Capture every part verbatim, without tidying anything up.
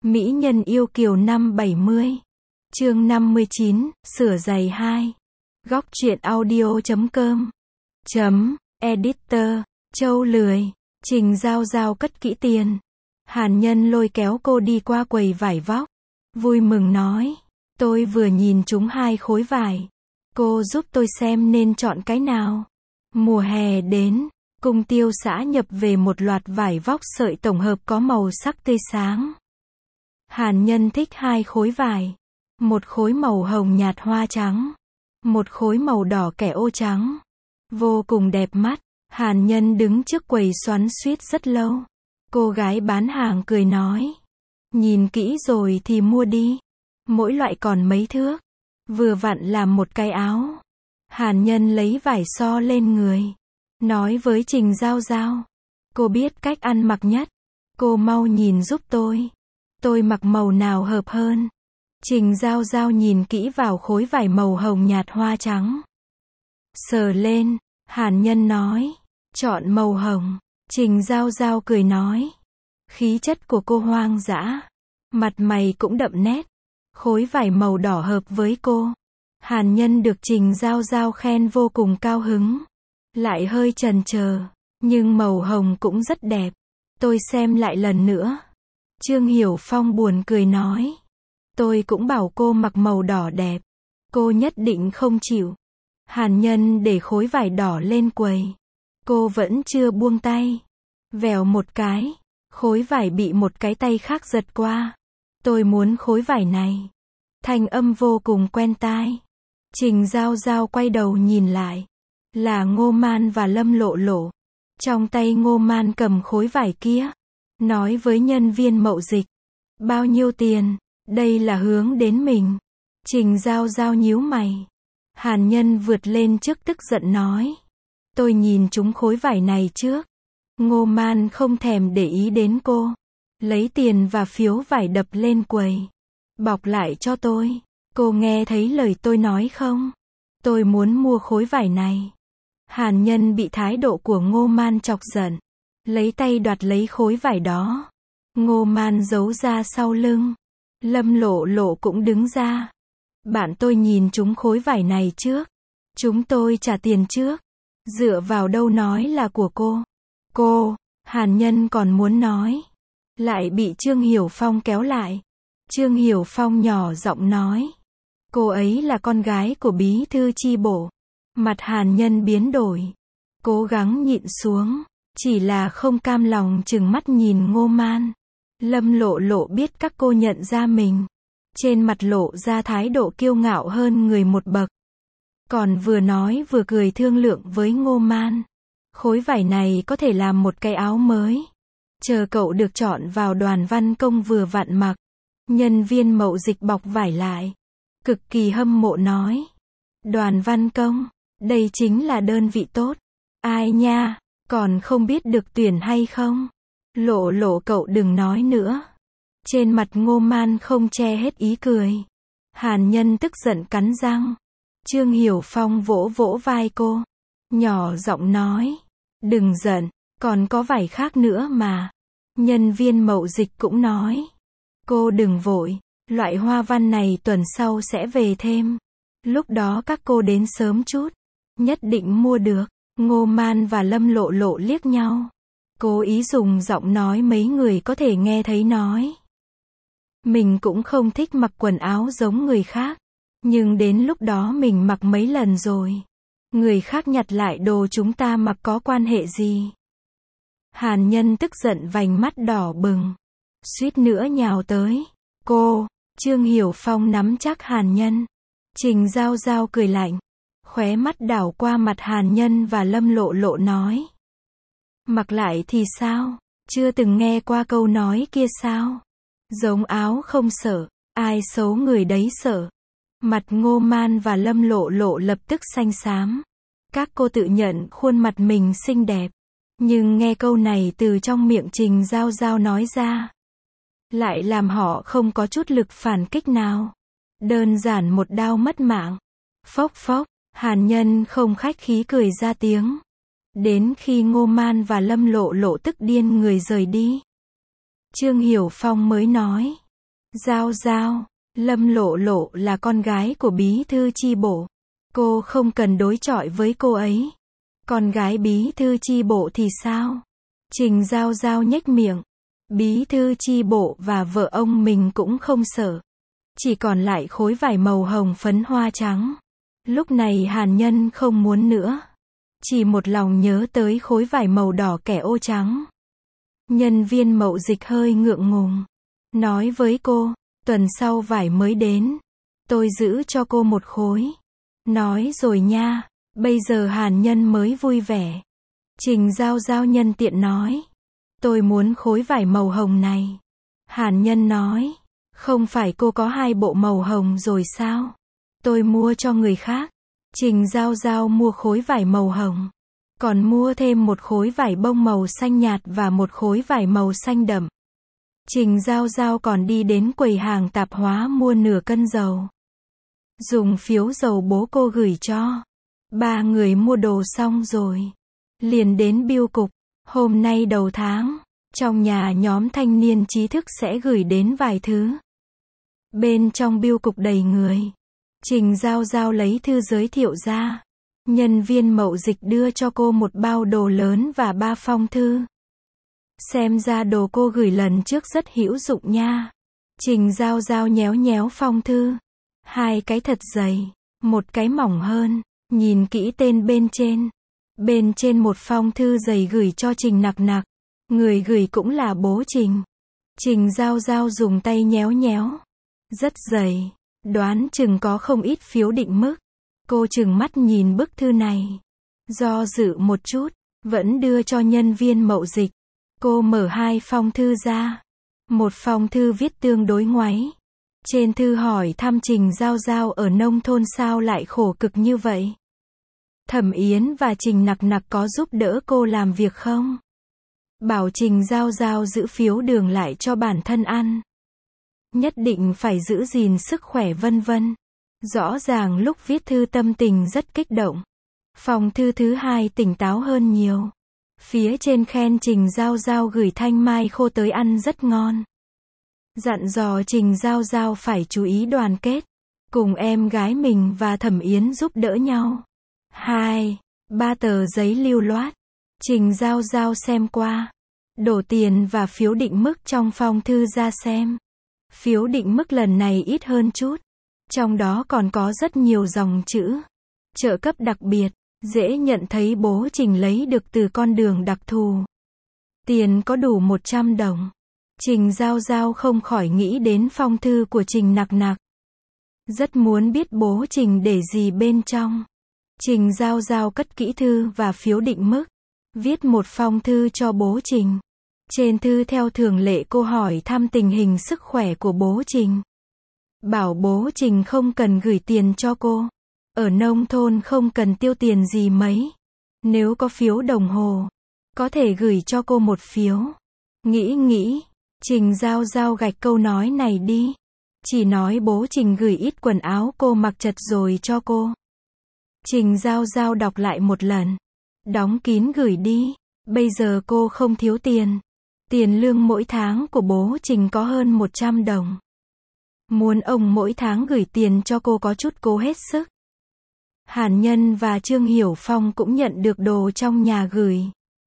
Mỹ nhân yêu kiều năm bảy mươi. Chương năm mươi chín, sửa giày hai. Góc truyện audio chấm com. Chấm, editor, Châu lười. Trình Giao Giao cất kỹ tiền. Hàn Nhân lôi kéo cô đi qua quầy vải vóc. Vui mừng nói. Tôi vừa nhìn chúng hai khối vải. Cô giúp tôi xem nên chọn cái nào. Mùa hè đến, cung tiêu xã nhập về một loạt vải vóc sợi tổng hợp có màu sắc tươi sáng. Hàn Nhân thích hai khối vải. Một khối màu hồng nhạt hoa trắng. Một khối màu đỏ kẻ ô trắng. Vô cùng đẹp mắt. Hàn Nhân đứng trước quầy xoắn xuýt rất lâu. Cô gái bán hàng cười nói. Nhìn kỹ rồi thì mua đi. Mỗi loại còn mấy thước. Vừa vặn làm một cái áo. Hàn Nhân lấy vải so lên người. Nói với Trình Giao Giao. Cô biết cách ăn mặc nhất. Cô mau nhìn giúp tôi. Tôi mặc màu nào hợp hơn? Trình Giao Giao nhìn kỹ vào khối vải màu hồng nhạt hoa trắng. Sờ lên, Hàn Nhân nói. Chọn màu hồng. Trình Giao Giao cười nói. Khí chất của cô hoang dã. Mặt mày cũng đậm nét. Khối vải màu đỏ hợp với cô. Hàn Nhân được Trình Giao Giao khen vô cùng cao hứng. Lại hơi chần chờ. Nhưng màu hồng cũng rất đẹp. Tôi xem lại lần nữa. Trương Hiểu Phong buồn cười nói. Tôi cũng bảo cô mặc màu đỏ đẹp. Cô nhất định không chịu. Hàn Nhân để khối vải đỏ lên quầy. Cô vẫn chưa buông tay. Vèo một cái. Khối vải bị một cái tay khác giật qua. Tôi muốn khối vải này. Thanh âm vô cùng quen tai. Trình Giao Giao quay đầu nhìn lại. Là Ngô Man và Lâm Lộ Lộ. Trong tay Ngô Man cầm khối vải kia. Nói với nhân viên mậu dịch. Bao nhiêu tiền? Đây là hướng đến mình. Trình Giao Giao nhíu mày. Hàn Nhân vượt lên trước tức giận nói. Tôi nhìn chúng khối vải này trước. Ngô Man không thèm để ý đến cô. Lấy tiền và phiếu vải đập lên quầy. Bọc lại cho tôi. Cô nghe thấy lời tôi nói không? Tôi muốn mua khối vải này. Hàn Nhân bị thái độ của Ngô Man chọc giận. Lấy tay đoạt lấy khối vải đó. Ngô Man giấu ra sau lưng. Lâm Lộ Lộ cũng đứng ra. Bạn tôi nhìn chúng khối vải này trước. Chúng tôi trả tiền trước. Dựa vào đâu nói là của cô. Cô, Hàn Nhân còn muốn nói. Lại bị Trương Hiểu Phong kéo lại. Trương Hiểu Phong nhỏ giọng nói. Cô ấy là con gái của bí thư chi bộ. Mặt Hàn Nhân biến đổi. Cố gắng nhịn xuống. Chỉ là không cam lòng chừng mắt nhìn Ngô Man. Lâm Lộ Lộ biết các cô nhận ra mình. Trên mặt lộ ra thái độ kiêu ngạo hơn người một bậc. Còn vừa nói vừa cười thương lượng với Ngô Man. Khối vải này có thể làm một cái áo mới. Chờ cậu được chọn vào đoàn văn công vừa vặn mặc. Nhân viên mậu dịch bọc vải lại. Cực kỳ hâm mộ nói. Đoàn văn công, đây chính là đơn vị tốt. Ai nha, còn không biết được tuyển hay không? Lộ Lộ cậu đừng nói nữa. Trên mặt Ngô Man không che hết ý cười. Hàn Nhân tức giận cắn răng. Trương Hiểu Phong vỗ vỗ vai cô. Nhỏ giọng nói. Đừng giận, còn có vải khác nữa mà. Nhân viên mậu dịch cũng nói. Cô đừng vội, loại hoa văn này tuần sau sẽ về thêm. Lúc đó các cô đến sớm chút. Nhất định mua được. Ngô Man và Lâm Lộ Lộ liếc nhau. Cố ý dùng giọng nói mấy người có thể nghe thấy nói. Mình cũng không thích mặc quần áo giống người khác. Nhưng đến lúc đó mình mặc mấy lần rồi. Người khác nhặt lại đồ chúng ta mặc có quan hệ gì? Hàn Nhân tức giận vành mắt đỏ bừng. Suýt nữa nhào tới. Cô, Trương Hiểu Phong nắm chắc Hàn Nhân. Trình Giao Giao cười lạnh. Khóe mắt đảo qua mặt Hàn Nhân và Lâm Lộ Lộ nói. Mặc lại thì sao? Chưa từng nghe qua câu nói kia sao? Giống áo không sợ, ai xấu người đấy sợ. Mặt Ngô Man và Lâm Lộ Lộ lập tức xanh xám. Các cô tự nhận khuôn mặt mình xinh đẹp. Nhưng nghe câu này từ trong miệng Trình Giao Giao nói ra. Lại làm họ không có chút lực phản kích nào. Đơn giản một đao mất mạng. Phốc phốc, Hàn Nhân không khách khí cười ra tiếng. Đến khi Ngô Man và Lâm Lộ Lộ tức điên người rời đi. Trương Hiểu Phong mới nói. Giao Giao, Lâm Lộ Lộ là con gái của bí thư chi bộ. Cô không cần đối chọi với cô ấy. Con gái bí thư chi bộ thì sao? Trình Giao Giao nhếch miệng. Bí thư chi bộ và vợ ông mình cũng không sợ. Chỉ còn lại khối vải màu hồng phấn hoa trắng. Lúc này Hàn Nhân không muốn nữa. Chỉ một lòng nhớ tới khối vải màu đỏ kẻ ô trắng. Nhân viên mậu dịch hơi ngượng ngùng. Nói với cô, tuần sau vải mới đến. Tôi giữ cho cô một khối. Nói rồi nha, bây giờ Hàn Nhân mới vui vẻ. Trình Giao Giao nhân tiện nói. Tôi muốn khối vải màu hồng này. Hàn Nhân nói. Không phải cô có hai bộ màu hồng rồi sao? Tôi mua cho người khác. Trình Giao Giao mua khối vải màu hồng. Còn mua thêm một khối vải bông màu xanh nhạt và một khối vải màu xanh đậm. Trình Giao Giao còn đi đến quầy hàng tạp hóa mua nửa cân dầu. Dùng phiếu dầu bố cô gửi cho. Ba người mua đồ xong rồi. Liền đến bưu cục. Hôm nay đầu tháng, trong nhà nhóm thanh niên trí thức sẽ gửi đến vài thứ. Bên trong bưu cục đầy người. Trình Giao Giao lấy thư giới thiệu ra. Nhân viên mậu dịch đưa cho cô một bao đồ lớn và ba phong thư. Xem ra đồ cô gửi lần trước rất hữu dụng nha. Trình Giao Giao nhéo nhéo phong thư. Hai cái thật dày, một cái mỏng hơn. Nhìn kỹ tên bên trên. Bên trên một phong thư dày gửi cho Trình Nặc Nặc. Người gửi cũng là bố Trình. Trình Giao Giao dùng tay nhéo nhéo. Rất dày. Đoán chừng có không ít phiếu định mức. Cô chừng mắt nhìn bức thư này. Do dự một chút, vẫn đưa cho nhân viên mậu dịch. Cô mở hai phong thư ra. Một phong thư viết tương đối ngoáy. Trên thư hỏi thăm Trình Giao Giao ở nông thôn sao lại khổ cực như vậy. Thẩm Yến và Trình Nặc Nặc có giúp đỡ cô làm việc không? Bảo Trình Giao Giao giữ phiếu đường lại cho bản thân ăn. Nhất định phải giữ gìn sức khỏe vân vân. Rõ ràng lúc viết thư tâm tình rất kích động. Phong thư thứ hai tỉnh táo hơn nhiều. Phía trên khen Trình Giao Giao gửi thanh mai khô tới ăn rất ngon. Dặn dò Trình Giao Giao phải chú ý đoàn kết. Cùng em gái mình và Thẩm Yến giúp đỡ nhau. Hai, ba tờ giấy lưu loát. Trình Giao Giao xem qua. Đổ tiền và phiếu định mức trong phong thư ra xem. Phiếu định mức lần này ít hơn chút. Trong đó còn có rất nhiều dòng chữ. Trợ cấp đặc biệt. Dễ nhận thấy bố Trình lấy được từ con đường đặc thù. Tiền có đủ một trăm đồng. Trình Giao Giao không khỏi nghĩ đến phong thư của Trình Nặc Nặc. Rất muốn biết bố Trình để gì bên trong. Trình Giao Giao cất kỹ thư và phiếu định mức. Viết một phong thư cho bố Trình. Trên thư theo thường lệ cô hỏi thăm tình hình sức khỏe của bố Trình. Bảo bố Trình không cần gửi tiền cho cô. Ở nông thôn không cần tiêu tiền gì mấy. Nếu có phiếu đồng hồ, có thể gửi cho cô một phiếu. Nghĩ nghĩ, Trình Giao Giao gạch câu nói này đi. Chỉ nói bố Trình gửi ít quần áo cô mặc chật rồi cho cô. Trình Giao Giao đọc lại một lần. Đóng kín gửi đi. Bây giờ cô không thiếu tiền. Tiền lương mỗi tháng của bố Trình có hơn một trăm đồng. Muốn ông mỗi tháng gửi tiền cho cô có chút cố hết sức. Hàn Nhân và Trương Hiểu Phong cũng nhận được đồ trong nhà gửi.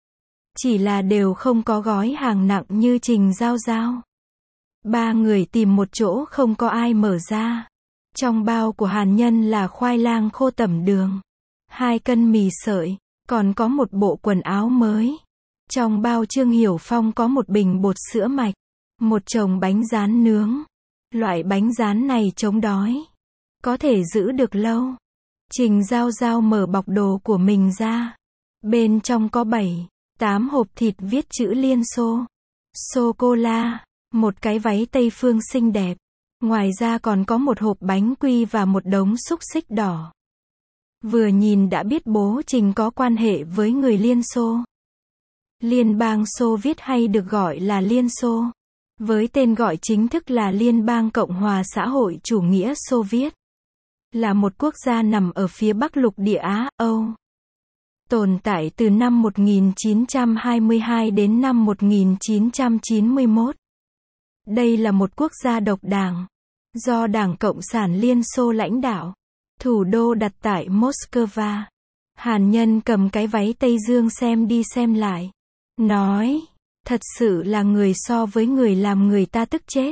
Chỉ là đều không có gói hàng nặng như Trình Giao Giao. Ba người tìm một chỗ không có ai mở ra. Trong bao của Hàn Nhân là khoai lang khô tẩm đường. Hai cân mì sợi. Còn có một bộ quần áo mới. Trong bao Trương Hiểu Phong có một bình bột sữa mạch. Một chồng bánh rán nướng. Loại bánh rán này chống đói. Có thể giữ được lâu. Trình Giao Giao mở bọc đồ của mình ra. Bên trong có bảy, tám hộp thịt viết chữ Liên Xô. Sô-cô-la. Một cái váy Tây Phương xinh đẹp. Ngoài ra còn có một hộp bánh quy và một đống xúc xích đỏ. Vừa nhìn đã biết bố Trình có quan hệ với người Liên Xô. Liên bang Xô Viết hay được gọi là Liên Xô. Với tên gọi chính thức là Liên bang Cộng hòa xã hội chủ nghĩa Xô Viết. Là một quốc gia nằm ở phía bắc lục địa Á, Âu. Tồn tại từ năm một nghìn chín trăm hai mươi hai đến năm một nghìn chín trăm chín mươi mốt. Đây là một quốc gia độc đảng, do Đảng Cộng sản Liên Xô lãnh đạo. Thủ đô đặt tại Moscow. Hàn Nhân cầm cái váy Tây Dương xem đi xem lại. Nói, thật sự là người so với người làm người ta tức chết.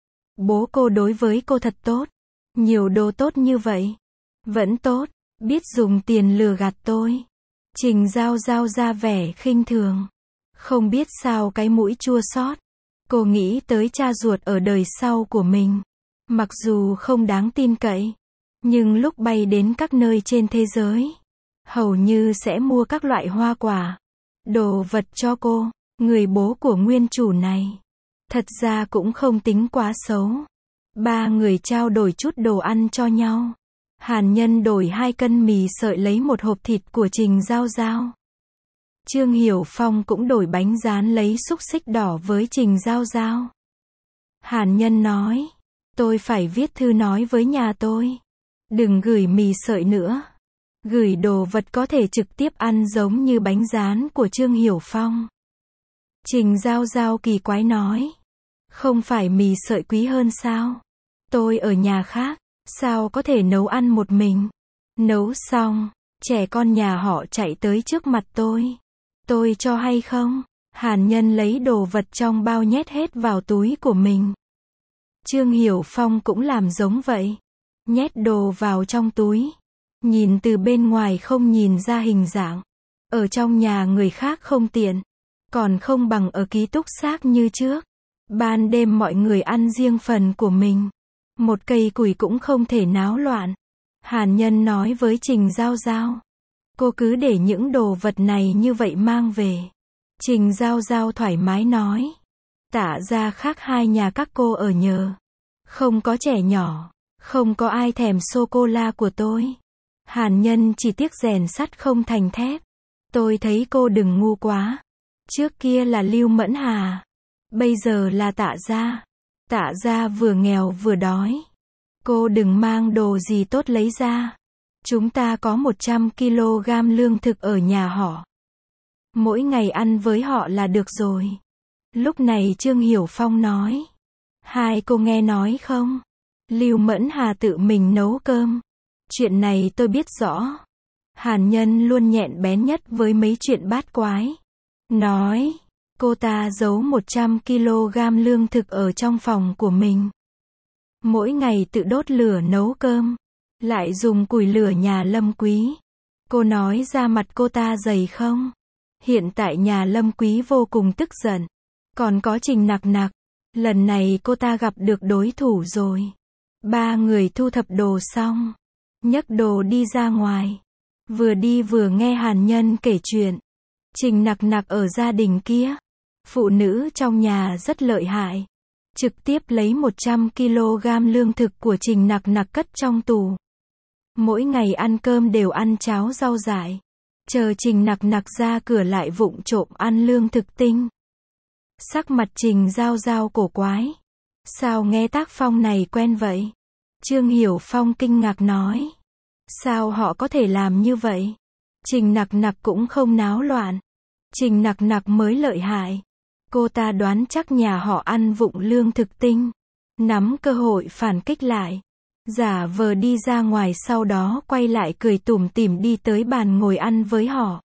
Bố cô đối với cô thật tốt. Nhiều đồ tốt như vậy. Vẫn tốt, biết dùng tiền lừa gạt tôi. Trình Giao Giao ra vẻ khinh thường. Không biết sao cái mũi chua xót. Cô nghĩ tới cha ruột ở đời sau của mình. Mặc dù không đáng tin cậy, nhưng lúc bay đến các nơi trên thế giới, hầu như sẽ mua các loại hoa quả, đồ vật cho cô. Người bố của nguyên chủ này, thật ra cũng không tính quá xấu. Ba người trao đổi chút đồ ăn cho nhau. Hàn Nhân đổi hai cân mì sợi lấy một hộp thịt của Trình Giao Giao. Trương Hiểu Phong cũng đổi bánh rán lấy xúc xích đỏ với Trình Giao Giao. Hàn Nhân nói, tôi phải viết thư nói với nhà tôi. Đừng gửi mì sợi nữa. Gửi đồ vật có thể trực tiếp ăn giống như bánh rán của Trương Hiểu Phong. Trình Giao Giao kỳ quái nói. Không phải mì sợi quý hơn sao? Tôi ở nhà khác, sao có thể nấu ăn một mình? Nấu xong, trẻ con nhà họ chạy tới trước mặt tôi. Tôi cho hay không? Hàn Nhân lấy đồ vật trong bao nhét hết vào túi của mình. Trương Hiểu Phong cũng làm giống vậy. Nhét đồ vào trong túi. Nhìn từ bên ngoài không nhìn ra hình dạng. Ở trong nhà người khác không tiện. Còn không bằng ở ký túc xá như trước. Ban đêm mọi người ăn riêng phần của mình. Một cây củi cũng không thể náo loạn. Hàn Nhân nói với Trình Giao Giao. Cô cứ để những đồ vật này như vậy mang về. Trình Giao Giao thoải mái nói. Tả ra khác hai nhà các cô ở nhờ. Không có trẻ nhỏ. Không có ai thèm sô-cô-la của tôi. Hàn Nhân chỉ tiếc rèn sắt không thành thép. Tôi thấy cô đừng ngu quá. Trước kia là Lưu Mẫn Hà. Bây giờ là Tạ Gia. Tạ Gia vừa nghèo vừa đói. Cô đừng mang đồ gì tốt lấy ra. Chúng ta có một trăm ki lô gam lương thực ở nhà họ. Mỗi ngày ăn với họ là được rồi. Lúc này Trương Hiểu Phong nói. Hai cô nghe nói không? Lưu Mẫn Hà tự mình nấu cơm. Chuyện này tôi biết rõ. Hàn Nhân luôn nhẹn bén nhất với mấy chuyện bát quái. Nói, cô ta giấu một trăm ki lô gam lương thực ở trong phòng của mình. Mỗi ngày tự đốt lửa nấu cơm. Lại dùng củi lửa nhà Lâm Quý. Cô nói ra mặt cô ta dày không? Hiện tại nhà Lâm Quý vô cùng tức giận. Còn có Trình Nặc Nặc. Lần này cô ta gặp được đối thủ rồi. Ba người thu thập đồ xong. Nhấc đồ đi ra ngoài. Vừa đi vừa nghe Hàn Nhân kể chuyện. Trình Nặc Nặc ở gia đình kia. Phụ nữ trong nhà rất lợi hại. Trực tiếp lấy một trăm ki lô gam lương thực của Trình Nặc Nặc cất trong tủ. Mỗi ngày ăn cơm đều ăn cháo rau dại. Chờ Trình Nặc Nặc ra cửa lại vụng trộm ăn lương thực tinh. Sắc mặt Trình Giao Giao cổ quái. Sao nghe tác phong này quen vậy? Trương Hiểu Phong kinh ngạc nói. Sao họ có thể làm như vậy? Trình Nặc Nặc cũng không náo loạn. Trình Nặc Nặc mới lợi hại. Cô ta đoán chắc nhà họ ăn vụng lương thực tinh. Nắm cơ hội phản kích lại. Giả vờ đi ra ngoài sau đó quay lại cười tủm tỉm đi tới bàn ngồi ăn với họ.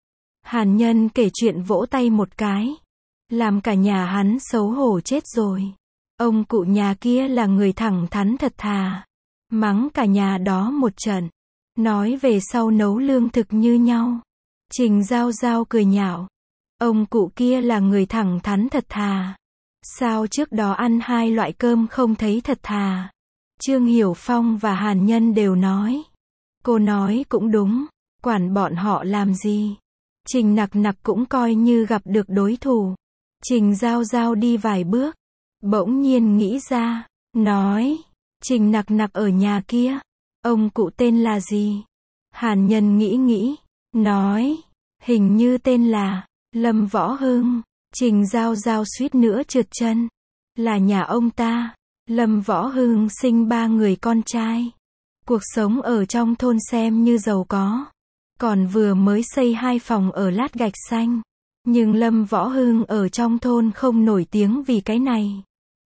Hàn Nhân kể chuyện vỗ tay một cái. Làm cả nhà hắn xấu hổ chết rồi. Ông cụ nhà kia là người thẳng thắn thật thà. Mắng cả nhà đó một trận. Nói về sau nấu lương thực như nhau. Trình Giao Giao cười nhạo. Ông cụ kia là người thẳng thắn thật thà. Sao trước đó ăn hai loại cơm không thấy thật thà? Trương Hiểu Phong và Hàn Nhân đều nói. Cô nói cũng đúng. Quản bọn họ làm gì? Trình Nặc Nặc cũng coi như gặp được đối thủ. Trình Giao Giao đi vài bước. Bỗng nhiên nghĩ ra. Nói. Trình Nặc Nặc ở nhà kia. Ông cụ tên là gì? Hàn Nhân nghĩ nghĩ. Nói. Hình như tên là Lâm Võ Hưng. Trình Giao Giao suýt nữa trượt chân. Là nhà ông ta. Lâm Võ Hưng sinh ba người con trai. Cuộc sống ở trong thôn xem như giàu có. Còn vừa mới xây hai phòng ở lát gạch xanh. Nhưng Lâm Võ Hưng ở trong thôn không nổi tiếng vì cái này.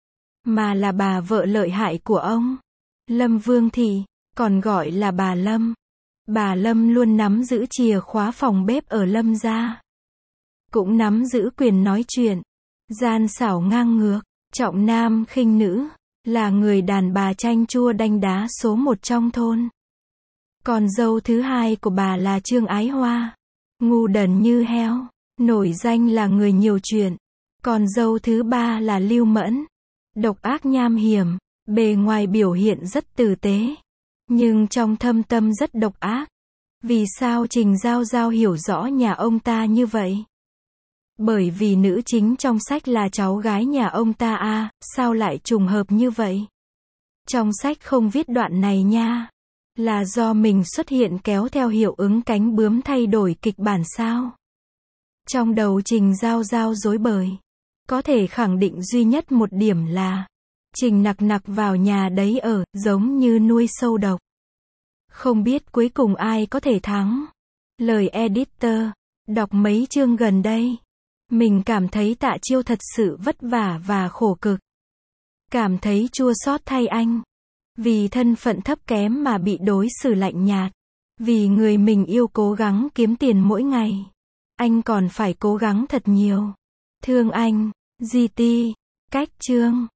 mà là bà vợ lợi hại của ông, Lâm Vương Thị, còn gọi là bà Lâm. Bà Lâm luôn nắm giữ chìa khóa phòng bếp ở Lâm gia. Cũng nắm giữ quyền nói chuyện, gian xảo ngang ngược, trọng nam khinh nữ, là người đàn bà chanh chua đanh đá số một trong thôn. Còn dâu thứ hai của bà là Trương Ái Hoa, ngu đần như heo, nổi danh là người nhiều chuyện. Còn dâu thứ ba là Lưu Mẫn, độc ác nham hiểm, bề ngoài biểu hiện rất tử tế, nhưng trong thâm tâm rất độc ác. Vì sao Trình Giao Giao hiểu rõ nhà ông ta như vậy? Bởi vì nữ chính trong sách là cháu gái nhà ông ta à, sao lại trùng hợp như vậy? Trong sách không viết đoạn này nha. Là do mình xuất hiện kéo theo hiệu ứng cánh bướm thay đổi kịch bản sao? Trong đầu Trình Giao Giao rối bời. Có thể khẳng định duy nhất một điểm là Trình Nặc Nặc vào nhà đấy ở, giống như nuôi sâu độc. Không biết cuối cùng ai có thể thắng. Lời editor, đọc mấy chương gần đây, mình cảm thấy Tạ Chiêu thật sự vất vả và khổ cực. Cảm thấy chua xót thay anh. Vì thân phận thấp kém mà bị đối xử lạnh nhạt. Vì người mình yêu cố gắng kiếm tiền mỗi ngày. Anh còn phải cố gắng thật nhiều. Thương anh, giê tê, cách chương.